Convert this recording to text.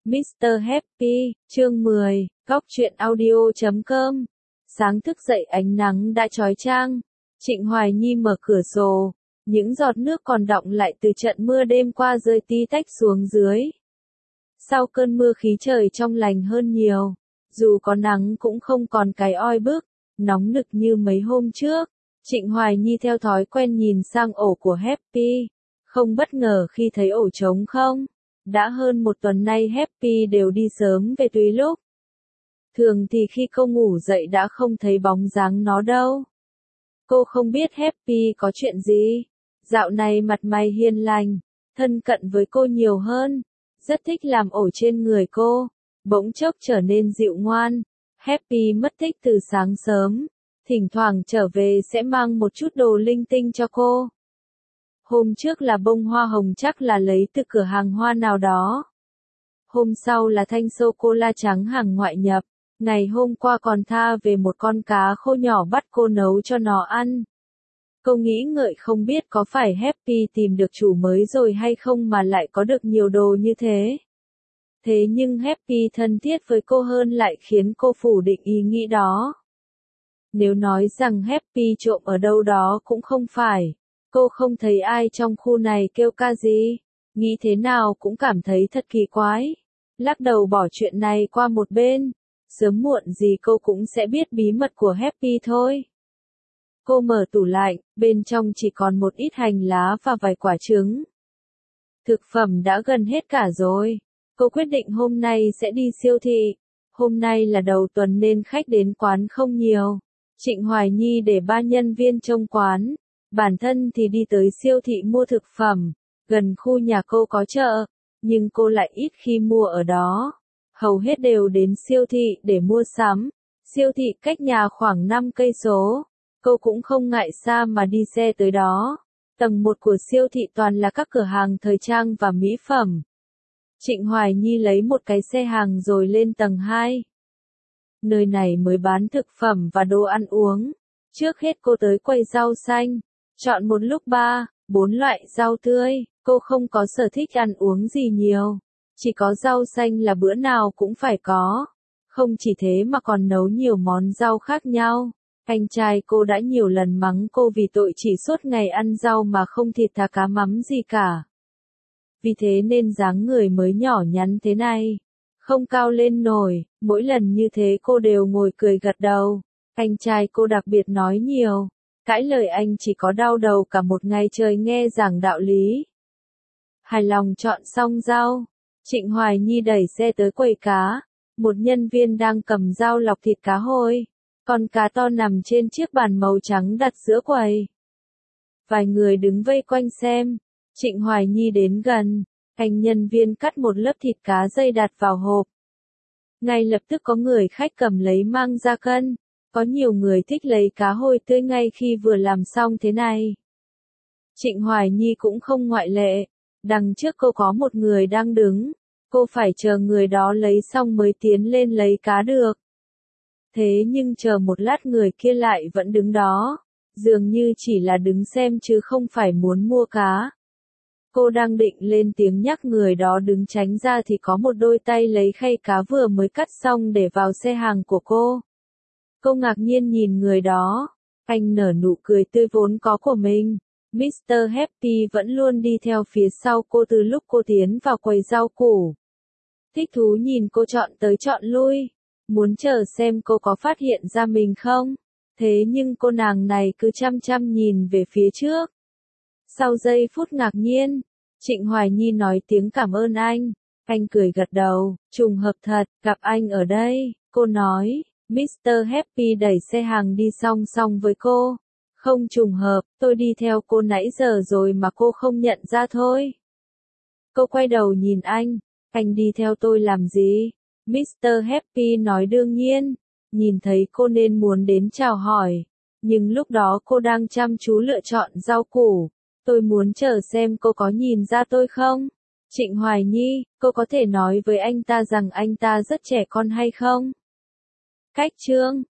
Mr. Happy, chương 10, góc truyện audio.com. Sáng thức dậy ánh nắng đã chói chang. Trịnh Hoài Nhi mở cửa sổ, những giọt nước còn đọng lại từ trận mưa đêm qua rơi tí tách xuống dưới. Sau cơn mưa khí trời trong lành hơn nhiều, dù có nắng cũng không còn cái oi bức, nóng nực như mấy hôm trước. Trịnh Hoài Nhi theo thói quen nhìn sang ổ của Happy, không bất ngờ khi thấy ổ trống không. Đã hơn một tuần nay Happy đều đi sớm về tùy lúc. Thường thì khi cô ngủ dậy đã không thấy bóng dáng nó đâu. Cô không biết Happy có chuyện gì. Dạo này mặt mày hiền lành, thân cận với cô nhiều hơn, rất thích làm ổ trên người cô, bỗng chốc trở nên dịu ngoan. Happy mất tích từ sáng sớm, thỉnh thoảng trở về sẽ mang một chút đồ linh tinh cho cô. Hôm trước là bông hoa hồng chắc là lấy từ cửa hàng hoa nào đó. Hôm sau là thanh sô-cô-la trắng hàng ngoại nhập. Ngày hôm qua còn tha về một con cá khô nhỏ bắt cô nấu cho nó ăn. Cô nghĩ ngợi không biết có phải Happy tìm được chủ mới rồi hay không mà lại có được nhiều đồ như thế. Thế nhưng Happy thân thiết với cô hơn lại khiến cô phủ định ý nghĩ đó. Nếu nói rằng Happy trộm ở đâu đó cũng không phải. Cô không thấy ai trong khu này kêu ca gì, nghĩ thế nào cũng cảm thấy thật kỳ quái. Lắc đầu bỏ chuyện này qua một bên, sớm muộn gì cô cũng sẽ biết bí mật của Happy thôi. Cô mở tủ lạnh, bên trong chỉ còn một ít hành lá và vài quả trứng. Thực phẩm đã gần hết cả rồi. Cô quyết định hôm nay sẽ đi siêu thị. Hôm nay là đầu tuần nên khách đến quán không nhiều. Trịnh Hoài Nhi để 3 nhân viên trông quán. Bản thân thì đi tới siêu thị mua thực phẩm, gần khu nhà cô có chợ, nhưng cô lại ít khi mua ở đó. Hầu hết đều đến siêu thị để mua sắm. Siêu thị cách nhà khoảng 5 cây số. Cô cũng không ngại xa mà đi xe tới đó. Tầng 1 của siêu thị toàn là các cửa hàng thời trang và mỹ phẩm. Trịnh Hoài Nhi lấy một cái xe hàng rồi lên tầng 2. Nơi này mới bán thực phẩm và đồ ăn uống. Trước hết cô tới quầy rau xanh. Chọn một lúc 3-4 loại rau tươi, cô không có sở thích ăn uống gì nhiều. Chỉ có rau xanh là bữa nào cũng phải có. Không chỉ thế mà còn nấu nhiều món rau khác nhau. Anh trai cô đã nhiều lần mắng cô vì tội chỉ suốt ngày ăn rau mà không thịt thà cá mắm gì cả. Vì thế nên dáng người mới nhỏ nhắn thế này. Không cao lên nổi, mỗi lần như thế cô đều ngồi cười gật đầu. Anh trai cô đặc biệt nói nhiều. Cãi lời anh chỉ có đau đầu cả một ngày trời nghe giảng đạo lý. Hài lòng chọn xong rau, Trịnh Hoài Nhi đẩy xe tới quầy cá. Một nhân viên đang cầm dao lọc thịt cá hôi. Con cá to nằm trên chiếc bàn màu trắng đặt giữa quầy. Vài người đứng vây quanh xem. Trịnh Hoài Nhi đến gần. Anh nhân viên cắt một lớp thịt cá dây đặt vào hộp. Ngay lập tức có người khách cầm lấy mang ra cân. Có nhiều người thích lấy cá hồi tươi ngay khi vừa làm xong thế này. Trịnh Hoài Nhi cũng không ngoại lệ. Đằng trước cô có một người đang đứng. Cô phải chờ người đó lấy xong mới tiến lên lấy cá được. Thế nhưng chờ một lát người kia lại vẫn đứng đó. Dường như chỉ là đứng xem chứ không phải muốn mua cá. Cô đang định lên tiếng nhắc người đó đứng tránh ra thì có một đôi tay lấy khay cá vừa mới cắt xong để vào xe hàng của cô. Cô ngạc nhiên nhìn người đó. Anh nở nụ cười tươi vốn có của mình. Mr. Happy vẫn luôn đi theo phía sau cô từ lúc cô tiến vào quầy rau củ. Thích thú nhìn cô chọn tới chọn lui. Muốn chờ xem cô có phát hiện ra mình không. Thế nhưng cô nàng này cứ chăm chăm nhìn về phía trước. Sau giây phút ngạc nhiên, Trịnh Hoài Nhi nói tiếng cảm ơn anh. Anh cười gật đầu, trùng hợp thật, gặp anh ở đây, cô nói. Mr. Happy đẩy xe hàng đi song song với cô. Không trùng hợp, tôi đi theo cô nãy giờ rồi mà cô không nhận ra thôi. Cô quay đầu nhìn anh đi theo tôi làm gì? Mr. Happy nói đương nhiên, nhìn thấy cô nên muốn đến chào hỏi. Nhưng lúc đó cô đang chăm chú lựa chọn rau củ. Tôi muốn chờ xem cô có nhìn ra tôi không? Trịnh Hoài Nhi, cô có thể nói với anh ta rằng anh ta rất trẻ con hay không? Cách chương